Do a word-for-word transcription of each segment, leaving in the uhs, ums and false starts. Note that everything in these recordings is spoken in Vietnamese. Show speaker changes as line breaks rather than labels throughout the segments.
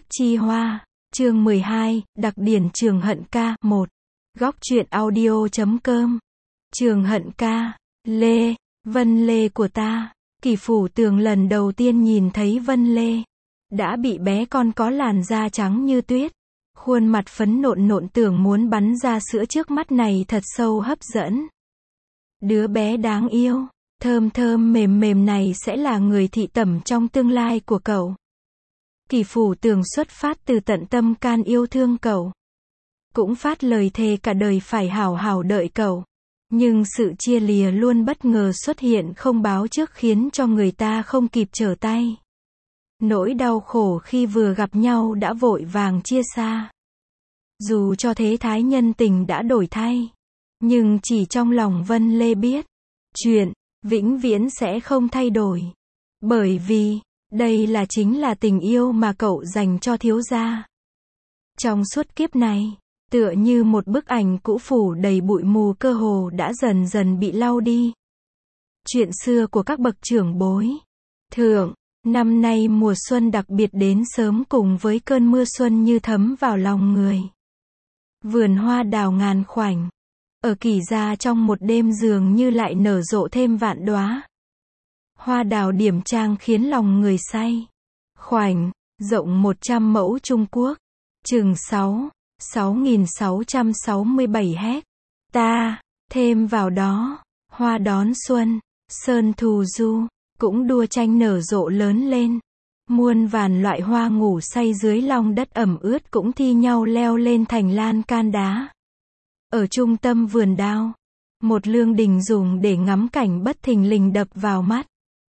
chi hoa, chương mười hai, đặc điển Trường Hận ca, một. Góc truyện audio chấm com. Trường Hận ca, Lê, Vân Lê của ta. Kỳ Phủ Tường lần đầu tiên nhìn thấy Vân Lê, đã bị bé con có làn da trắng như tuyết, khuôn mặt phấn nộn nộn tưởng muốn bắn ra sữa trước mắt này thật sâu hấp dẫn. Đứa bé đáng yêu, thơm thơm mềm mềm này sẽ là người thị tẩm trong tương lai của cậu. Kỳ Phủ Tường xuất phát từ tận tâm can yêu thương cậu, cũng phát lời thề cả đời phải hảo hảo đợi cậu. Nhưng sự chia lìa luôn bất ngờ xuất hiện không báo trước khiến cho người ta không kịp trở tay. Nỗi đau khổ khi vừa gặp nhau đã vội vàng chia xa. Dù cho thế thái nhân tình đã đổi thay, nhưng chỉ trong lòng Vân Lê biết, chuyện vĩnh viễn sẽ không thay đổi. Bởi vì, đây là chính là tình yêu mà cậu dành cho thiếu gia. Trong suốt kiếp này, tựa như một bức ảnh cũ phủ đầy bụi mù cơ hồ đã dần dần bị lau đi. Chuyện xưa của các bậc trưởng bối. Thượng, năm nay mùa xuân đặc biệt đến sớm cùng với cơn mưa xuân như thấm vào lòng người. Vườn hoa đào ngàn khoảnh, ở Kỳ gia trong một đêm dường như lại nở rộ thêm vạn đóa. Hoa đào điểm trang khiến lòng người say. Khoảnh, rộng một trăm mẫu Trung Quốc, chừng sáu sáu nghìn sáu trăm sáu mươi bảy héc ta, thêm vào đó, hoa đón xuân, sơn thù du, cũng đua tranh nở rộ lớn lên. Muôn vàn loại hoa ngủ say dưới lòng đất ẩm ướt cũng thi nhau leo lên thành lan can đá. Ở trung tâm vườn đao, một lương đình dùng để ngắm cảnh bất thình lình đập vào mắt.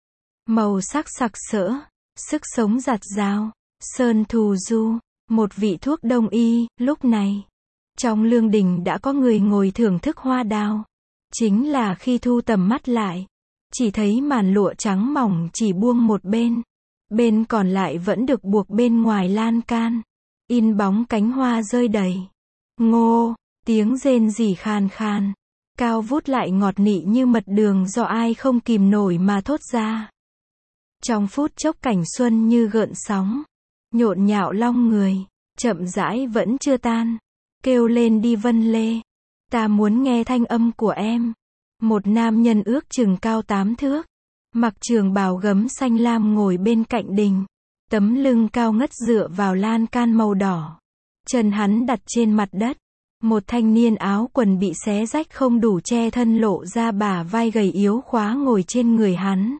Màu sắc sặc sỡ, sức sống giặt rào, sơn thù du, một vị thuốc đông y. Lúc này, trong lương đình đã có người ngồi thưởng thức hoa đào. Chính là khi thu tầm mắt lại, chỉ thấy màn lụa trắng mỏng chỉ buông một bên, bên còn lại vẫn được buộc bên ngoài lan can, in bóng cánh hoa rơi đầy. Ngô, tiếng rên rỉ khàn khàn, cao vút lại ngọt nị như mật đường do ai không kìm nổi mà thốt ra. Trong phút chốc cảnh xuân như gợn sóng, nhộn nhạo long người, chậm rãi vẫn chưa tan. Kêu lên đi Vân Lê, ta muốn nghe thanh âm của em. Một nam nhân ước chừng cao tám thước, mặc trường bào gấm xanh lam ngồi bên cạnh đình, tấm lưng cao ngất dựa vào lan can màu đỏ. Chân hắn đặt trên mặt đất. Một thanh niên áo quần bị xé rách không đủ che thân lộ ra bả vai gầy yếu khóa ngồi trên người hắn.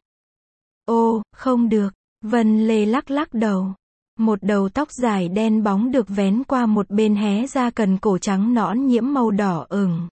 Ô, không được, Vân Lê lắc lắc đầu. Một đầu tóc dài đen bóng được vén qua một bên hé ra cần cổ trắng nõn nhiễm màu đỏ ửng.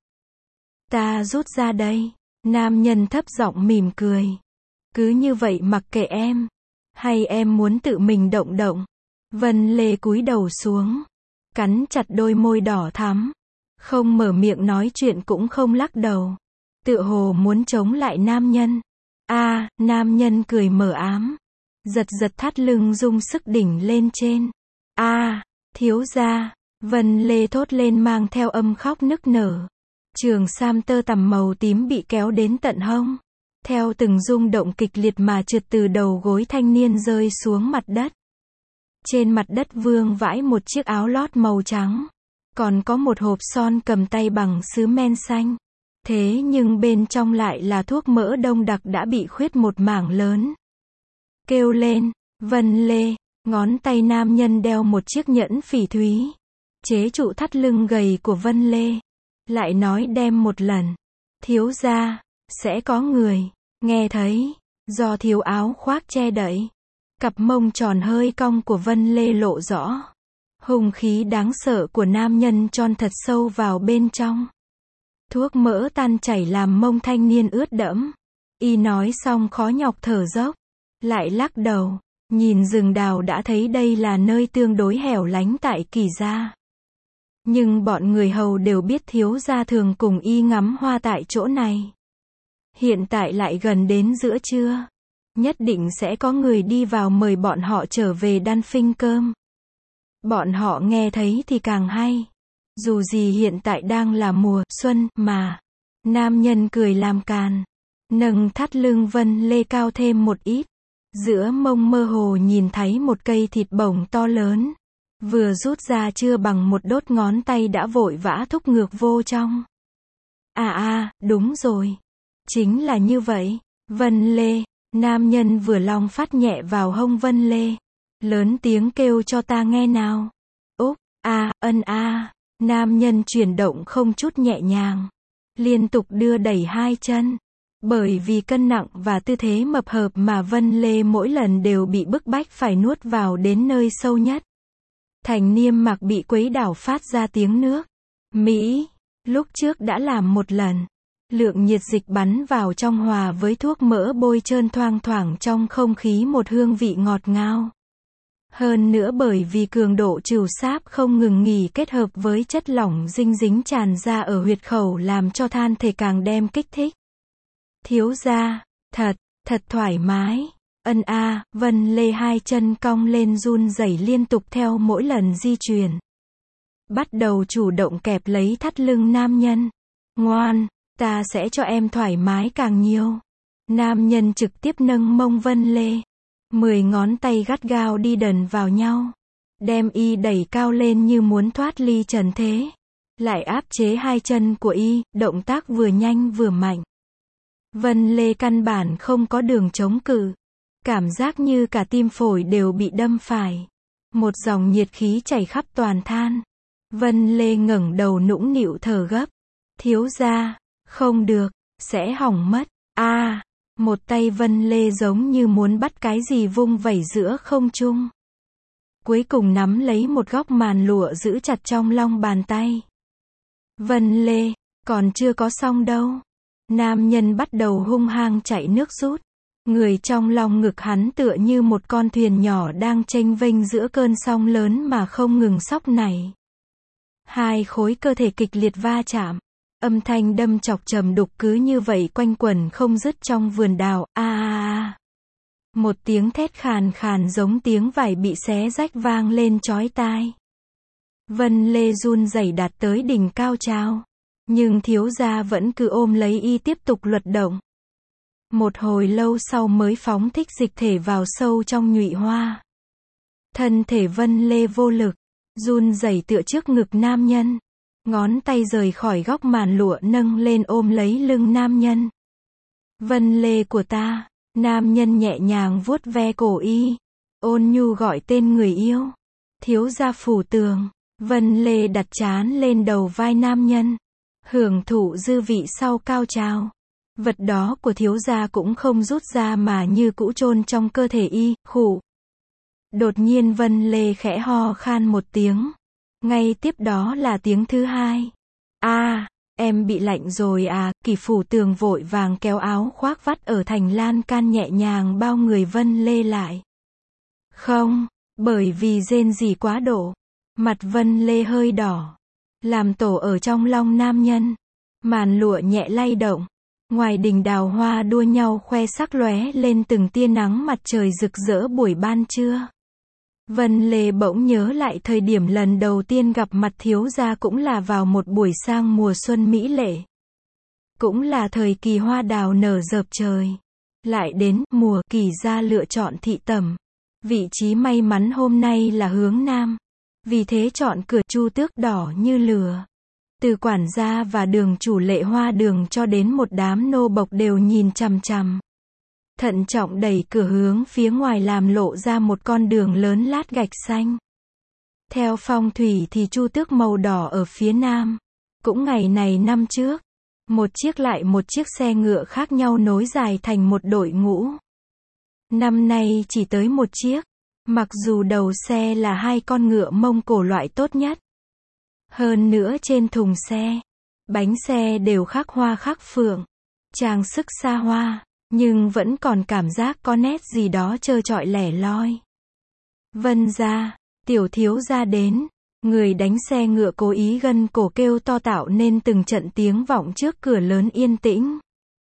Ta rút ra đây. Nam nhân thấp giọng mỉm cười. Cứ như vậy mặc kệ em. Hay em muốn tự mình động động? Vân Lê cúi đầu xuống, cắn chặt đôi môi đỏ thắm. Không mở miệng nói chuyện cũng không lắc đầu. Tựa hồ muốn chống lại nam nhân. A, à, nam nhân cười mờ ám. Giật giật thắt lưng dùng sức đỉnh lên trên. A, à, thiếu gia. Vân Lê thốt lên mang theo âm khóc nức nở. Trường sam tơ tằm màu tím bị kéo đến tận hông. Theo từng rung động kịch liệt mà trượt từ đầu gối thanh niên rơi xuống mặt đất. Trên mặt đất vương vãi một chiếc áo lót màu trắng. Còn có một hộp son cầm tay bằng sứ men xanh. Thế nhưng bên trong lại là thuốc mỡ đông đặc đã bị khuyết một mảng lớn. Kêu lên, Vân Lê, ngón tay nam nhân đeo một chiếc nhẫn phỉ thúy, chế trụ thắt lưng gầy của Vân Lê. Lại nói đem một lần. Thiếu gia, sẽ có người, nghe thấy, do thiếu áo khoác che đậy. Cặp mông tròn hơi cong của Vân Lê lộ rõ. Hung khí đáng sợ của nam nhân tròn thật sâu vào bên trong. Thuốc mỡ tan chảy làm mông thanh niên ướt đẫm. Y nói xong khó nhọc thở dốc. Lại lắc đầu, nhìn rừng đào đã thấy đây là nơi tương đối hẻo lánh tại Kỳ gia. Nhưng bọn người hầu đều biết thiếu gia thường cùng y ngắm hoa tại chỗ này. Hiện tại lại gần đến giữa trưa. Nhất định sẽ có người đi vào mời bọn họ trở về đan phinh cơm. Bọn họ nghe thấy thì càng hay. Dù gì hiện tại đang là mùa xuân mà. Nam nhân cười làm càn. Nâng thắt lưng Vân Lê cao thêm một ít. Giữa mông mơ hồ nhìn thấy một cây thịt bổng to lớn. Vừa rút ra chưa bằng một đốt ngón tay đã vội vã thúc ngược vô trong. À à, đúng rồi. Chính là như vậy. Vân Lê, nam nhân vừa long phát nhẹ vào hông Vân Lê. Lớn tiếng kêu cho ta nghe nào. Úp, a, ân a. Nam nhân chuyển động không chút nhẹ nhàng. Liên tục đưa đẩy hai chân. Bởi vì cân nặng và tư thế mập hợp mà Vân Lê mỗi lần đều bị bức bách phải nuốt vào đến nơi sâu nhất. Thành niêm mạc bị quấy đảo phát ra tiếng nước. Mỹ, lúc trước đã làm một lần. Lượng nhiệt dịch bắn vào trong hòa với thuốc mỡ bôi trơn thoang thoảng trong không khí một hương vị ngọt ngào. Hơn nữa bởi vì cường độ trừu sáp không ngừng nghỉ kết hợp với chất lỏng dinh dính tràn ra ở huyệt khẩu làm cho than thể càng đem kích thích. Thiếu gia, thật, thật thoải mái. Ân a, Vân Lê hai chân cong lên run rẩy liên tục theo mỗi lần di chuyển. Bắt đầu chủ động kẹp lấy thắt lưng nam nhân. Ngoan, ta sẽ cho em thoải mái càng nhiều. Nam nhân trực tiếp nâng mông Vân Lê. Mười ngón tay gắt gao đi đần vào nhau. Đem y đẩy cao lên như muốn thoát ly trần thế. Lại áp chế hai chân của y, động tác vừa nhanh vừa mạnh. Vân Lê căn bản không có đường chống cự. Cảm giác như cả tim phổi đều bị đâm phải. Một dòng nhiệt khí chảy khắp toàn than. Vân Lê ngẩng đầu nũng nịu thở gấp. Thiếu gia, không được, sẽ hỏng mất. A, à, một tay Vân Lê giống như muốn bắt cái gì vung vẩy giữa không trung. Cuối cùng nắm lấy một góc màn lụa giữ chặt trong long bàn tay. Vân Lê, còn chưa có xong đâu. Nam nhân bắt đầu hung hăng chạy nước rút. Người trong lòng ngực hắn tựa như một con thuyền nhỏ đang chênh vênh giữa cơn sóng lớn mà không ngừng xóc nảy. Hai khối cơ thể kịch liệt va chạm. Âm thanh đâm chọc trầm đục cứ như vậy quanh quẩn không dứt trong vườn đào. A a a. Một tiếng thét khàn khàn giống tiếng vải bị xé rách vang lên chói tai. Vân Lê run rẩy đạt tới đỉnh cao trào. Nhưng thiếu gia vẫn cứ ôm lấy y tiếp tục luật động. Một hồi lâu sau mới phóng thích dịch thể vào sâu trong nhụy hoa. Thân thể Vân Lê vô lực, run rẩy tựa trước ngực nam nhân. Ngón tay rời khỏi góc màn lụa nâng lên ôm lấy lưng nam nhân. Vân Lê của ta, nam nhân nhẹ nhàng vuốt ve cổ y. Ôn nhu gọi tên người yêu. Thiếu gia phủ tường. Vân Lê đặt trán lên đầu vai nam nhân. Hưởng thụ dư vị sau cao trào. Vật đó của thiếu gia cũng không rút ra mà như cũ chôn trong cơ thể y, khụ. Đột nhiên Vân Lê khẽ ho khan một tiếng. Ngay tiếp đó là tiếng thứ hai. A, à, em bị lạnh rồi à, Kỷ Phủ Tường vội vàng kéo áo khoác vắt ở thành lan can nhẹ nhàng bao người Vân Lê lại. Không, bởi vì rên rỉ quá độ. Mặt Vân Lê hơi đỏ. Làm tổ ở trong long nam nhân. Màn lụa nhẹ lay động. Ngoài đình đào hoa đua nhau khoe sắc lóe lên từng tia nắng mặt trời rực rỡ buổi ban trưa. Vân Lê bỗng nhớ lại thời điểm lần đầu tiên gặp mặt thiếu gia cũng là vào một buổi sang mùa xuân mỹ lệ. Cũng là thời kỳ hoa đào nở rợp trời. Lại đến mùa Kỳ gia lựa chọn thị tẩm. Vị trí may mắn hôm nay là hướng nam. Vì thế chọn cửa chu tước đỏ như lửa. Từ quản gia và đường chủ Lệ Hoa Đường cho đến một đám nô bộc đều nhìn chằm chằm. Thận trọng đẩy cửa hướng phía ngoài làm lộ ra một con đường lớn lát gạch xanh. Theo phong thủy thì chu tước màu đỏ ở phía nam. Cũng ngày này năm trước, một chiếc lại một chiếc xe ngựa khác nhau nối dài thành một đội ngũ. Năm nay chỉ tới một chiếc, mặc dù đầu xe là hai con ngựa Mông Cổ loại tốt nhất. Hơn nữa trên thùng xe, bánh xe đều khắc hoa khắc phượng, trang sức xa hoa, nhưng vẫn còn cảm giác có nét gì đó trơ trọi lẻ loi. Vân gia, tiểu thiếu gia đến, người đánh xe ngựa cố ý gân cổ kêu to tạo nên từng trận tiếng vọng trước cửa lớn yên tĩnh.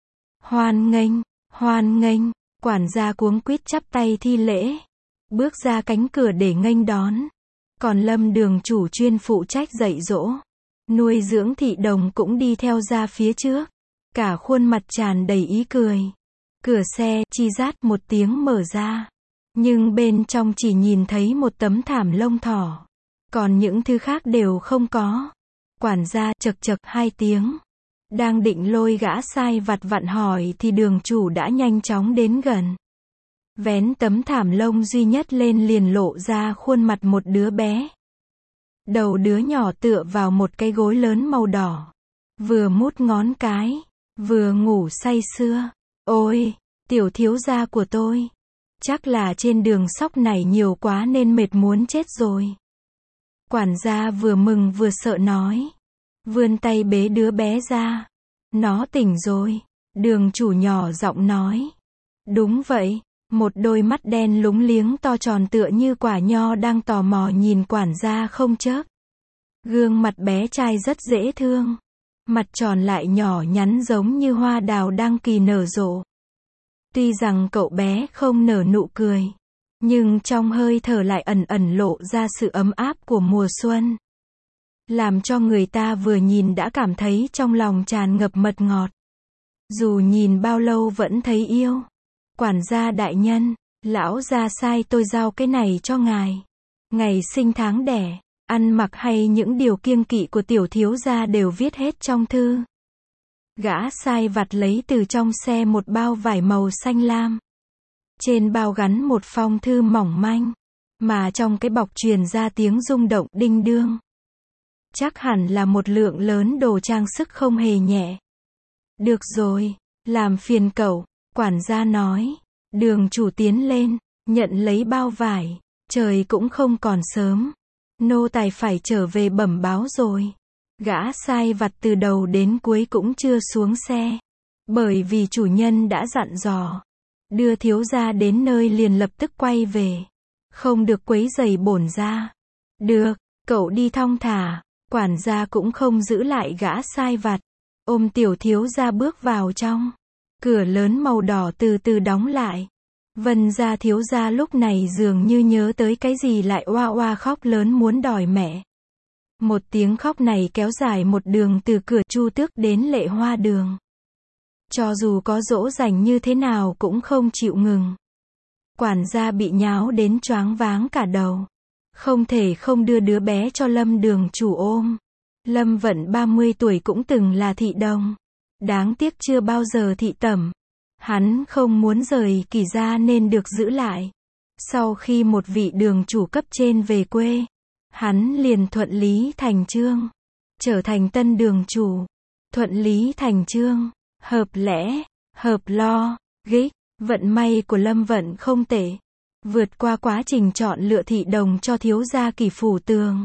Hoan nghênh, hoan nghênh, quản gia cuống quýt chắp tay thi lễ, bước ra cánh cửa để nghênh đón. Còn Lâm đường chủ chuyên phụ trách dạy dỗ, nuôi dưỡng thị đồng cũng đi theo ra phía trước. Cả khuôn mặt tràn đầy ý cười. Cửa xe, chi rát một tiếng mở ra. Nhưng bên trong chỉ nhìn thấy một tấm thảm lông thỏ. Còn những thứ khác đều không có. Quản gia chậc chậc hai tiếng. Đang định lôi gã sai vặt vặn hỏi thì đường chủ đã nhanh chóng đến gần. Vén tấm thảm lông duy nhất lên liền lộ ra khuôn mặt một đứa bé. Đầu đứa nhỏ tựa vào một cái gối lớn màu đỏ. Vừa mút ngón cái, vừa ngủ say sưa. Ôi, tiểu thiếu gia của tôi. Chắc là trên đường sóc này nhiều quá nên mệt muốn chết rồi. Quản gia vừa mừng vừa sợ nói. Vươn tay bế đứa bé ra. Nó tỉnh rồi. Đường chủ nhỏ giọng nói. Đúng vậy. Một đôi mắt đen lúng liếng to tròn tựa như quả nho đang tò mò nhìn quản gia không chớp. Gương mặt bé trai rất dễ thương. Mặt tròn lại nhỏ nhắn giống như hoa đào đang kỳ nở rộ. Tuy rằng cậu bé không nở nụ cười, nhưng trong hơi thở lại ẩn ẩn lộ ra sự ấm áp của mùa xuân. Làm cho người ta vừa nhìn đã cảm thấy trong lòng tràn ngập mật ngọt. Dù nhìn bao lâu vẫn thấy yêu. Quản gia đại nhân, lão gia sai tôi giao cái này cho ngài. Ngày sinh tháng đẻ, ăn mặc hay những điều kiêng kỵ của tiểu thiếu gia đều viết hết trong thư. Gã sai vặt lấy từ trong xe một bao vải màu xanh lam. Trên bao gắn một phong thư mỏng manh, mà trong cái bọc truyền ra tiếng rung động đinh đương. Chắc hẳn là một lượng lớn đồ trang sức không hề nhẹ. Được rồi, làm phiền cậu, quản gia nói. Đường chủ tiến lên, nhận lấy bao vải. Trời cũng không còn sớm. Nô tài phải trở về bẩm báo rồi. Gã sai vặt từ đầu đến cuối cũng chưa xuống xe. Bởi vì chủ nhân đã dặn dò. Đưa thiếu gia đến nơi liền lập tức quay về. Không được quấy rầy bổn gia. Được, cậu đi thong thả. Quản gia cũng không giữ lại gã sai vặt. Ôm tiểu thiếu gia bước vào trong. Cửa lớn màu đỏ từ từ đóng lại. Vân gia thiếu gia lúc này dường như nhớ tới cái gì lại oa oa khóc lớn muốn đòi mẹ. Một tiếng khóc này kéo dài một đường từ cửa Chu Tước đến Lệ Hoa Đường. Cho dù có dỗ dành như thế nào cũng không chịu ngừng. Quản gia bị nháo đến choáng váng cả đầu. Không thể không đưa đứa bé cho Lâm đường chủ ôm. Lâm Vận ba mươi tuổi cũng từng là thị đồng. Đáng tiếc chưa bao giờ thị tẩm. Hắn không muốn rời Kỳ gia nên được giữ lại. Sau khi một vị đường chủ cấp trên về quê, hắn liền thuận lý thành chương, trở thành tân đường chủ. Thuận lý thành chương, hợp lẽ, hợp lo, gích. Vận may của Lâm Vận không tệ. Vượt qua quá trình chọn lựa thị đồng cho thiếu gia Kỳ Phủ Tường.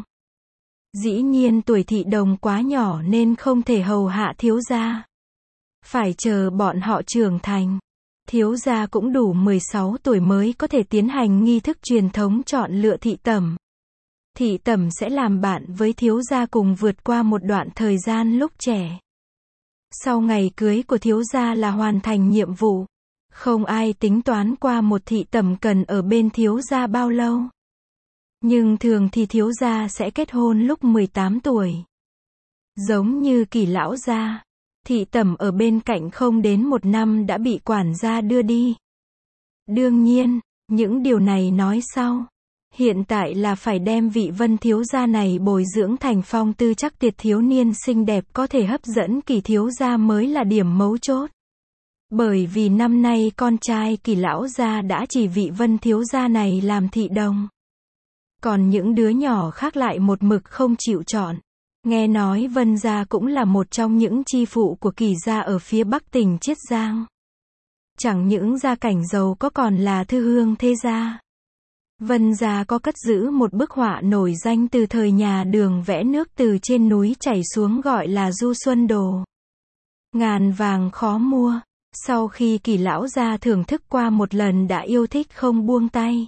Dĩ nhiên tuổi thị đồng quá nhỏ nên không thể hầu hạ thiếu gia. Phải chờ bọn họ trưởng thành. Thiếu gia cũng đủ mười sáu tuổi mới có thể tiến hành nghi thức truyền thống chọn lựa thị tẩm. Thị tẩm sẽ làm bạn với thiếu gia cùng vượt qua một đoạn thời gian lúc trẻ. Sau ngày cưới của thiếu gia là hoàn thành nhiệm vụ. Không ai tính toán qua một thị tẩm cần ở bên thiếu gia bao lâu. Nhưng thường thì thiếu gia sẽ kết hôn lúc mười tám tuổi. Giống như Kỳ lão gia. Thị tẩm ở bên cạnh không đến một năm đã bị quản gia đưa đi. Đương nhiên, những điều này nói sau. Hiện tại là phải đem vị Vân thiếu gia này bồi dưỡng thành phong tư chắc tuyệt thiếu niên xinh đẹp có thể hấp dẫn Kỳ thiếu gia mới là điểm mấu chốt. Bởi vì năm nay con trai Kỳ lão gia đã chỉ vị Vân thiếu gia này làm thị đồng. Còn những đứa nhỏ khác lại một mực không chịu chọn. Nghe nói Vân gia cũng là một trong những chi phụ của Kỳ gia ở phía bắc tỉnh Chiết Giang. Chẳng những gia cảnh giàu có còn là thư hương thế gia. Vân gia có cất giữ một bức họa nổi danh từ thời nhà Đường vẽ nước từ trên núi chảy xuống gọi là Du Xuân Đồ. Ngàn vàng khó mua. Sau khi Kỳ lão gia thưởng thức qua một lần đã yêu thích không buông tay.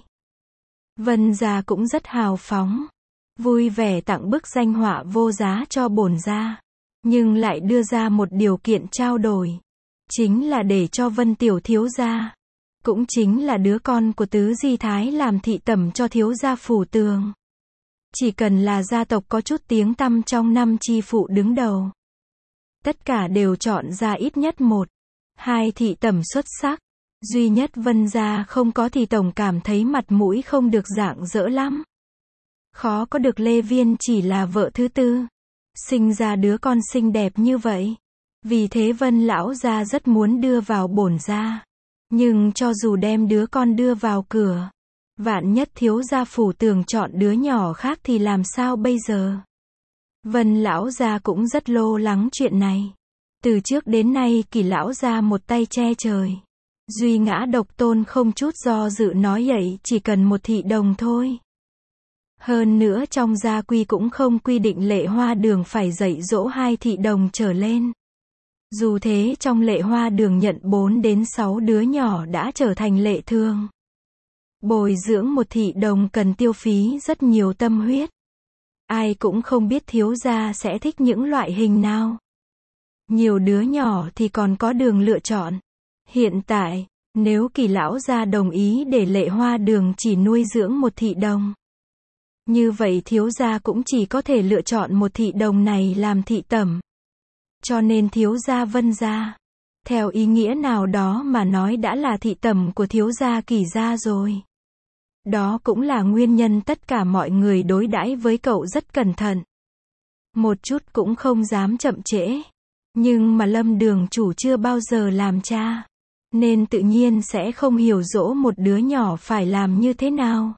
Vân gia cũng rất hào phóng. Vui vẻ tặng bức danh họa vô giá cho bổn gia. Nhưng lại đưa ra một điều kiện trao đổi. Chính là để cho Vân tiểu thiếu gia. Cũng chính là đứa con của Tứ Di Thái làm thị tẩm cho thiếu gia Phủ Tường. Chỉ cần là gia tộc có chút tiếng tăm trong năm chi phụ đứng đầu. Tất cả đều chọn ra ít nhất một, hai thị tẩm xuất sắc. Duy nhất Vân gia không có thì tổng cảm thấy mặt mũi không được rạng rỡ lắm. Khó có được Lê Viên chỉ là vợ thứ tư. Sinh ra đứa con xinh đẹp như vậy. Vì thế Vân lão gia rất muốn đưa vào bổn gia. Nhưng cho dù đem đứa con đưa vào cửa, vạn nhất thiếu gia Phủ Tường chọn đứa nhỏ khác thì làm sao bây giờ? Vân lão gia cũng rất lo lắng chuyện này. Từ trước đến nay Kỳ lão gia một tay che trời. Duy ngã độc tôn không chút do dự nói vậy, chỉ cần một thị đồng thôi. Hơn nữa trong gia quy cũng không quy định Lệ Hoa Đường phải dạy dỗ hai thị đồng trở lên. Dù thế trong Lệ Hoa Đường nhận bốn đến sáu đứa nhỏ đã trở thành lệ thường. Bồi dưỡng một thị đồng cần tiêu phí rất nhiều tâm huyết. Ai cũng không biết thiếu gia sẽ thích những loại hình nào. Nhiều đứa nhỏ thì còn có đường lựa chọn. Hiện tại, nếu Kỳ lão gia đồng ý để Lệ Hoa Đường chỉ nuôi dưỡng một thị đồng, như vậy thiếu gia cũng chỉ có thể lựa chọn một thị đồng này làm thị tẩm. Cho nên thiếu gia Vân gia, theo ý nghĩa nào đó mà nói đã là thị tẩm của thiếu gia Kỳ gia rồi. Đó cũng là nguyên nhân tất cả mọi người đối đãi với cậu rất cẩn thận. Một chút cũng không dám chậm trễ. Nhưng mà Lâm đường chủ chưa bao giờ làm cha, nên tự nhiên sẽ không hiểu dỗ một đứa nhỏ phải làm như thế nào.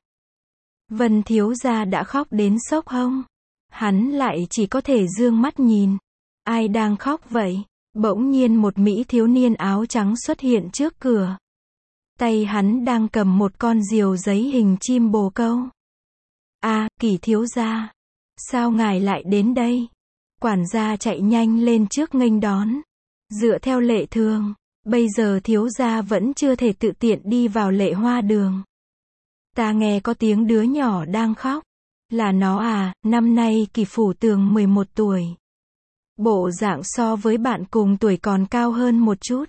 Vân thiếu gia đã khóc đến sốc hông. Hắn lại chỉ có thể dương mắt nhìn. Ai đang khóc vậy? Bỗng nhiên một mỹ thiếu niên áo trắng xuất hiện trước cửa. Tay hắn đang cầm một con diều giấy hình chim bồ câu. À, Kỳ thiếu gia. Sao ngài lại đến đây? Quản gia chạy nhanh lên trước nghênh đón. Dựa theo lệ thường, bây giờ thiếu gia vẫn chưa thể tự tiện đi vào Lệ Hoa Đường. Ta nghe có tiếng đứa nhỏ đang khóc. Là nó à, năm nay Kỳ Phủ Tường mười một tuổi. Bộ dạng so với bạn cùng tuổi còn cao hơn một chút.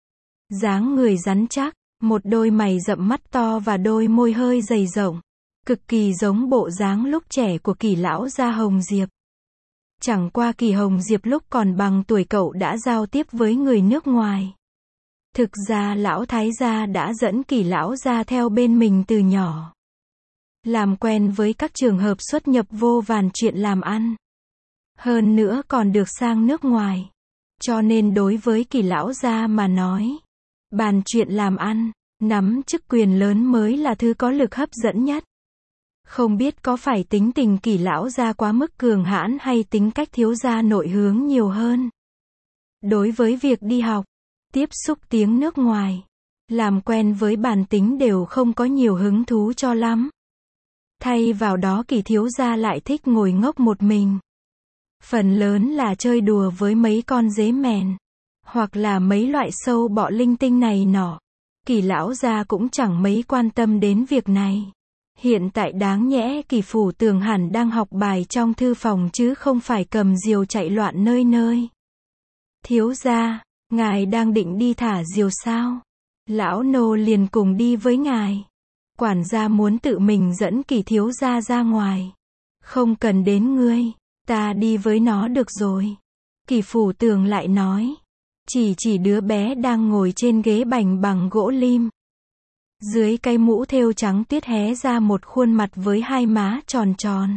Dáng người rắn chắc, một đôi mày rậm mắt to và đôi môi hơi dày rộng. Cực kỳ giống bộ dáng lúc trẻ của Kỳ lão gia Hồng Diệp. Chẳng qua Kỳ Hồng Diệp lúc còn bằng tuổi cậu đã giao tiếp với người nước ngoài. Thực ra lão thái gia đã dẫn Kỳ lão gia theo bên mình từ nhỏ. Làm quen với các trường hợp xuất nhập vô vàn chuyện làm ăn. Hơn nữa còn được sang nước ngoài. Cho nên đối với Kỳ lão gia mà nói, bàn chuyện làm ăn, nắm chức quyền lớn mới là thứ có lực hấp dẫn nhất. Không biết có phải tính tình Kỳ lão gia quá mức cường hãn hay tính cách thiếu gia nội hướng nhiều hơn. Đối với việc đi học, tiếp xúc tiếng nước ngoài, làm quen với bản tính đều không có nhiều hứng thú cho lắm. Thay vào đó Kỳ thiếu gia lại thích ngồi ngốc một mình. Phần lớn là chơi đùa với mấy con dế mèn, hoặc là mấy loại sâu bọ linh tinh này nọ. Kỳ lão gia cũng chẳng mấy quan tâm đến việc này. Hiện tại đáng nhẽ Kỳ Phủ Tường hẳn đang học bài trong thư phòng chứ không phải cầm diều chạy loạn nơi nơi. Thiếu gia, ngài đang định đi thả diều sao? Lão nô liền cùng đi với ngài. Quản gia muốn tự mình dẫn Kỳ thiếu gia ra ngoài. Không cần đến ngươi, ta đi với nó được rồi. Kỳ Phủ Tường lại nói. Chỉ chỉ đứa bé đang ngồi trên ghế bành bằng gỗ lim. Dưới cái mũ thêu trắng tuyết hé ra một khuôn mặt với hai má tròn tròn.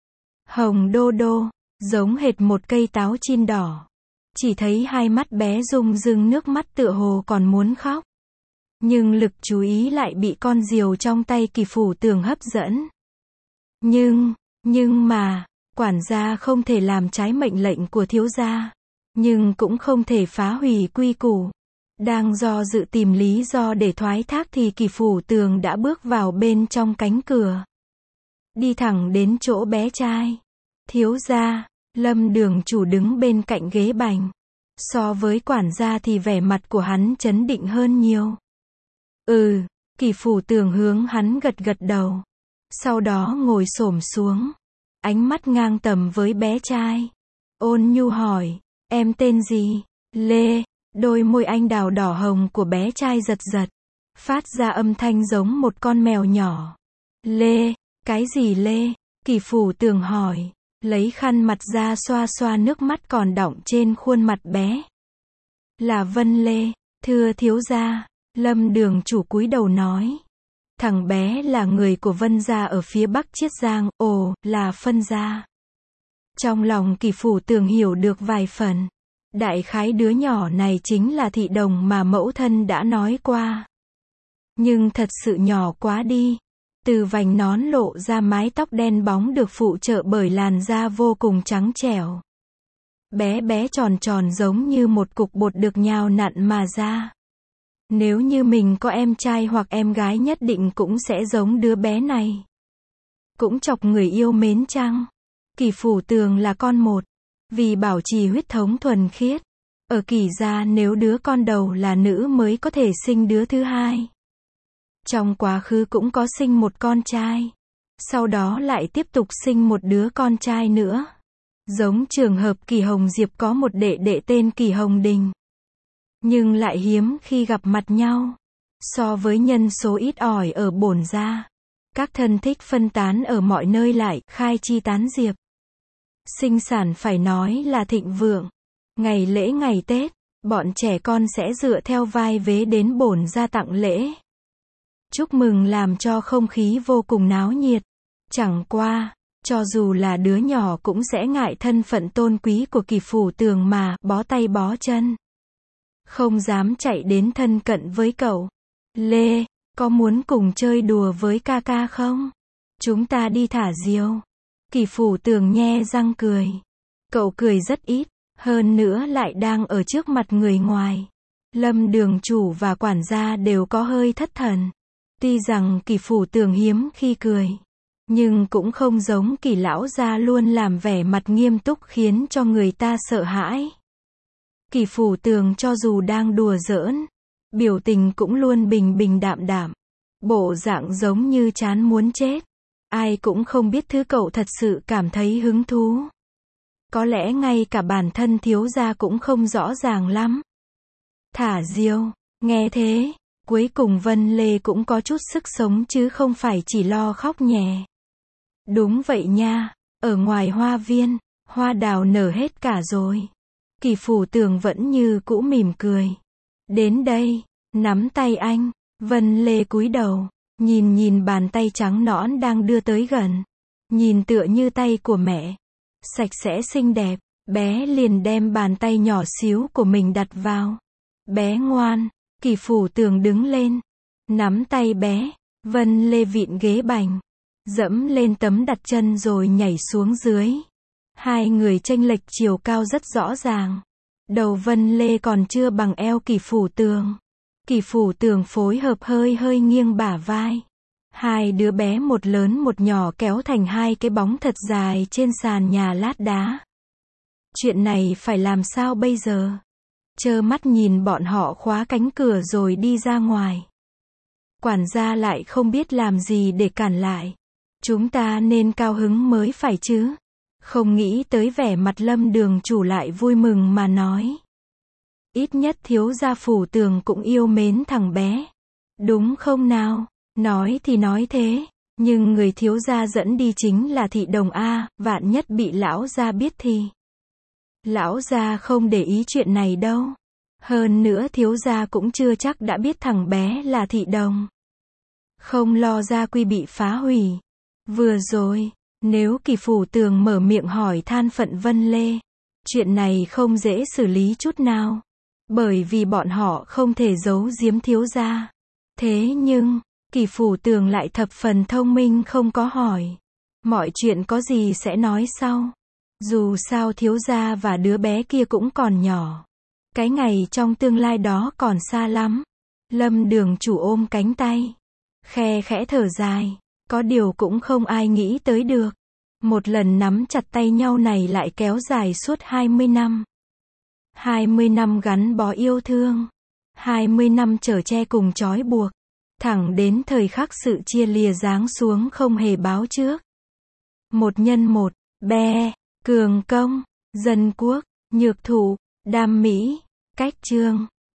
Hồng đô đô, giống hệt một cây táo chin đỏ. Chỉ thấy hai mắt bé rưng rưng nước mắt tựa hồ còn muốn khóc. Nhưng lực chú ý lại bị con diều trong tay Kỳ Phủ Tường hấp dẫn. Nhưng, nhưng mà, quản gia không thể làm trái mệnh lệnh của thiếu gia. Nhưng cũng không thể phá hủy quy củ. Đang do dự tìm lý do để thoái thác thì Kỳ Phủ Tường đã bước vào bên trong cánh cửa. Đi thẳng đến chỗ bé trai. Thiếu gia, Lâm đường chủ đứng bên cạnh ghế bành. So với quản gia thì vẻ mặt của hắn trấn định hơn nhiều. Ừ, Kỳ Phủ Tường hướng hắn gật gật đầu. Sau đó ngồi xổm xuống. Ánh mắt ngang tầm với bé trai. Ôn nhu hỏi, em tên gì? Lê. Đôi môi anh đào đỏ hồng của bé trai giật giật. Phát ra âm thanh giống một con mèo nhỏ. Lê, cái gì Lê? Kỳ Phủ Tường hỏi. Lấy khăn mặt ra xoa xoa nước mắt còn đọng trên khuôn mặt bé. Là Vân Lê, thưa thiếu gia. Lâm đường chủ cúi đầu nói. Thằng bé là người của Vân gia ở phía Bắc Chiết Giang, ồ, là Phân gia. Trong lòng Kỳ Phủ Tường hiểu được vài phần. Đại khái đứa nhỏ này chính là Thị Đồng mà mẫu thân đã nói qua. Nhưng thật sự nhỏ quá đi. Từ vành nón lộ ra mái tóc đen bóng được phụ trợ bởi làn da vô cùng trắng trẻo. Bé bé tròn tròn giống như một cục bột được nhào nặn mà ra. Nếu như mình có em trai hoặc em gái nhất định cũng sẽ giống đứa bé này. Cũng chọc người yêu mến chăng? Kỳ Phủ Tường là con một. Vì bảo trì huyết thống thuần khiết. Ở Kỳ gia nếu đứa con đầu là nữ mới có thể sinh đứa thứ hai. Trong quá khứ cũng có sinh một con trai. Sau đó lại tiếp tục sinh một đứa con trai nữa. Giống trường hợp Kỳ Hồng Diệp có một đệ đệ tên Kỳ Hồng Đình. Nhưng lại hiếm khi gặp mặt nhau. So với nhân số ít ỏi ở Bổn gia, các thân thích phân tán ở mọi nơi lại khai chi tán diệp. Sinh sản phải nói là thịnh vượng. Ngày lễ ngày Tết, bọn trẻ con sẽ dựa theo vai vế đến Bổn gia tặng lễ. Chúc mừng làm cho không khí vô cùng náo nhiệt. Chẳng qua, cho dù là đứa nhỏ cũng sẽ ngại thân phận tôn quý của Kỳ Phủ Tường mà bó tay bó chân. Không dám chạy đến thân cận với cậu. Lê, có muốn cùng chơi đùa với ca ca không? Chúng ta đi thả diều. Kỳ Phủ Tường nhe răng cười. Cậu cười rất ít, hơn nữa lại đang ở trước mặt người ngoài. Lâm đường chủ và quản gia đều có hơi thất thần. Tuy rằng Kỳ Phủ Tường hiếm khi cười, nhưng cũng không giống Kỳ lão gia luôn làm vẻ mặt nghiêm túc khiến cho người ta sợ hãi. Kỳ Phủ Tường cho dù đang đùa giỡn, biểu tình cũng luôn bình bình đạm đạm. Bộ dạng giống như chán muốn chết. Ai cũng không biết thứ cậu thật sự cảm thấy hứng thú. Có lẽ ngay cả bản thân thiếu gia cũng không rõ ràng lắm. Thả diều, nghe thế, cuối cùng Vân Lê cũng có chút sức sống chứ không phải chỉ lo khóc nhè. Đúng vậy nha, ở ngoài hoa viên, hoa đào nở hết cả rồi. Kỳ Phủ Tường vẫn như cũ mỉm cười. Đến đây, nắm tay anh. Vân Lê cúi đầu, nhìn nhìn bàn tay trắng nõn đang đưa tới gần. Nhìn tựa như tay của mẹ. Sạch sẽ xinh đẹp, bé liền đem bàn tay nhỏ xíu của mình đặt vào. Bé ngoan. Kỳ Phủ Tường đứng lên, nắm tay bé. Vân Lê vịn ghế bành, dẫm lên tấm đặt chân rồi nhảy xuống dưới. Hai người chênh lệch chiều cao rất rõ ràng. Đầu Vân Lê còn chưa bằng eo Kỳ Phủ Tường. Kỳ Phủ Tường phối hợp hơi hơi nghiêng bả vai. Hai đứa bé một lớn một nhỏ kéo thành hai cái bóng thật dài trên sàn nhà lát đá. Chuyện này phải làm sao bây giờ? Trơ mắt nhìn bọn họ khóa cánh cửa rồi đi ra ngoài. Quản gia lại không biết làm gì để cản lại. Chúng ta nên cao hứng mới phải chứ. Không nghĩ tới vẻ mặt Lâm đường chủ lại vui mừng mà nói. Ít nhất thiếu gia Phủ Tường cũng yêu mến thằng bé. Đúng không nào? Nói thì nói thế, nhưng người thiếu gia dẫn đi chính là Thị Đồng A, vạn nhất bị lão gia biết thì. Lão gia không để ý chuyện này đâu. Hơn nữa thiếu gia cũng chưa chắc đã biết thằng bé là Thị Đồng. Không lo gia quy bị phá hủy. Vừa rồi, nếu Kỳ Phủ Tường mở miệng hỏi than phận Vân Lê, chuyện này không dễ xử lý chút nào. Bởi vì bọn họ không thể giấu giếm thiếu gia. Thế nhưng, Kỳ Phủ Tường lại thập phần thông minh không có hỏi. Mọi chuyện có gì sẽ nói sau. Dù sao thiếu gia và đứa bé kia cũng còn nhỏ. Cái ngày trong tương lai đó còn xa lắm. Lâm đường chủ ôm cánh tay. Khe khẽ thở dài. Có điều cũng không ai nghĩ tới được. Một lần nắm chặt tay nhau này lại kéo dài suốt hai mươi năm. hai mươi năm gắn bó yêu thương. hai mươi năm chở che cùng trói buộc. Thẳng đến thời khắc sự chia lìa giáng xuống không hề báo trước. Một nhân một, Be, Cường Công, Dân Quốc, Nhược Thụ, Đam Mỹ, Cách Trương.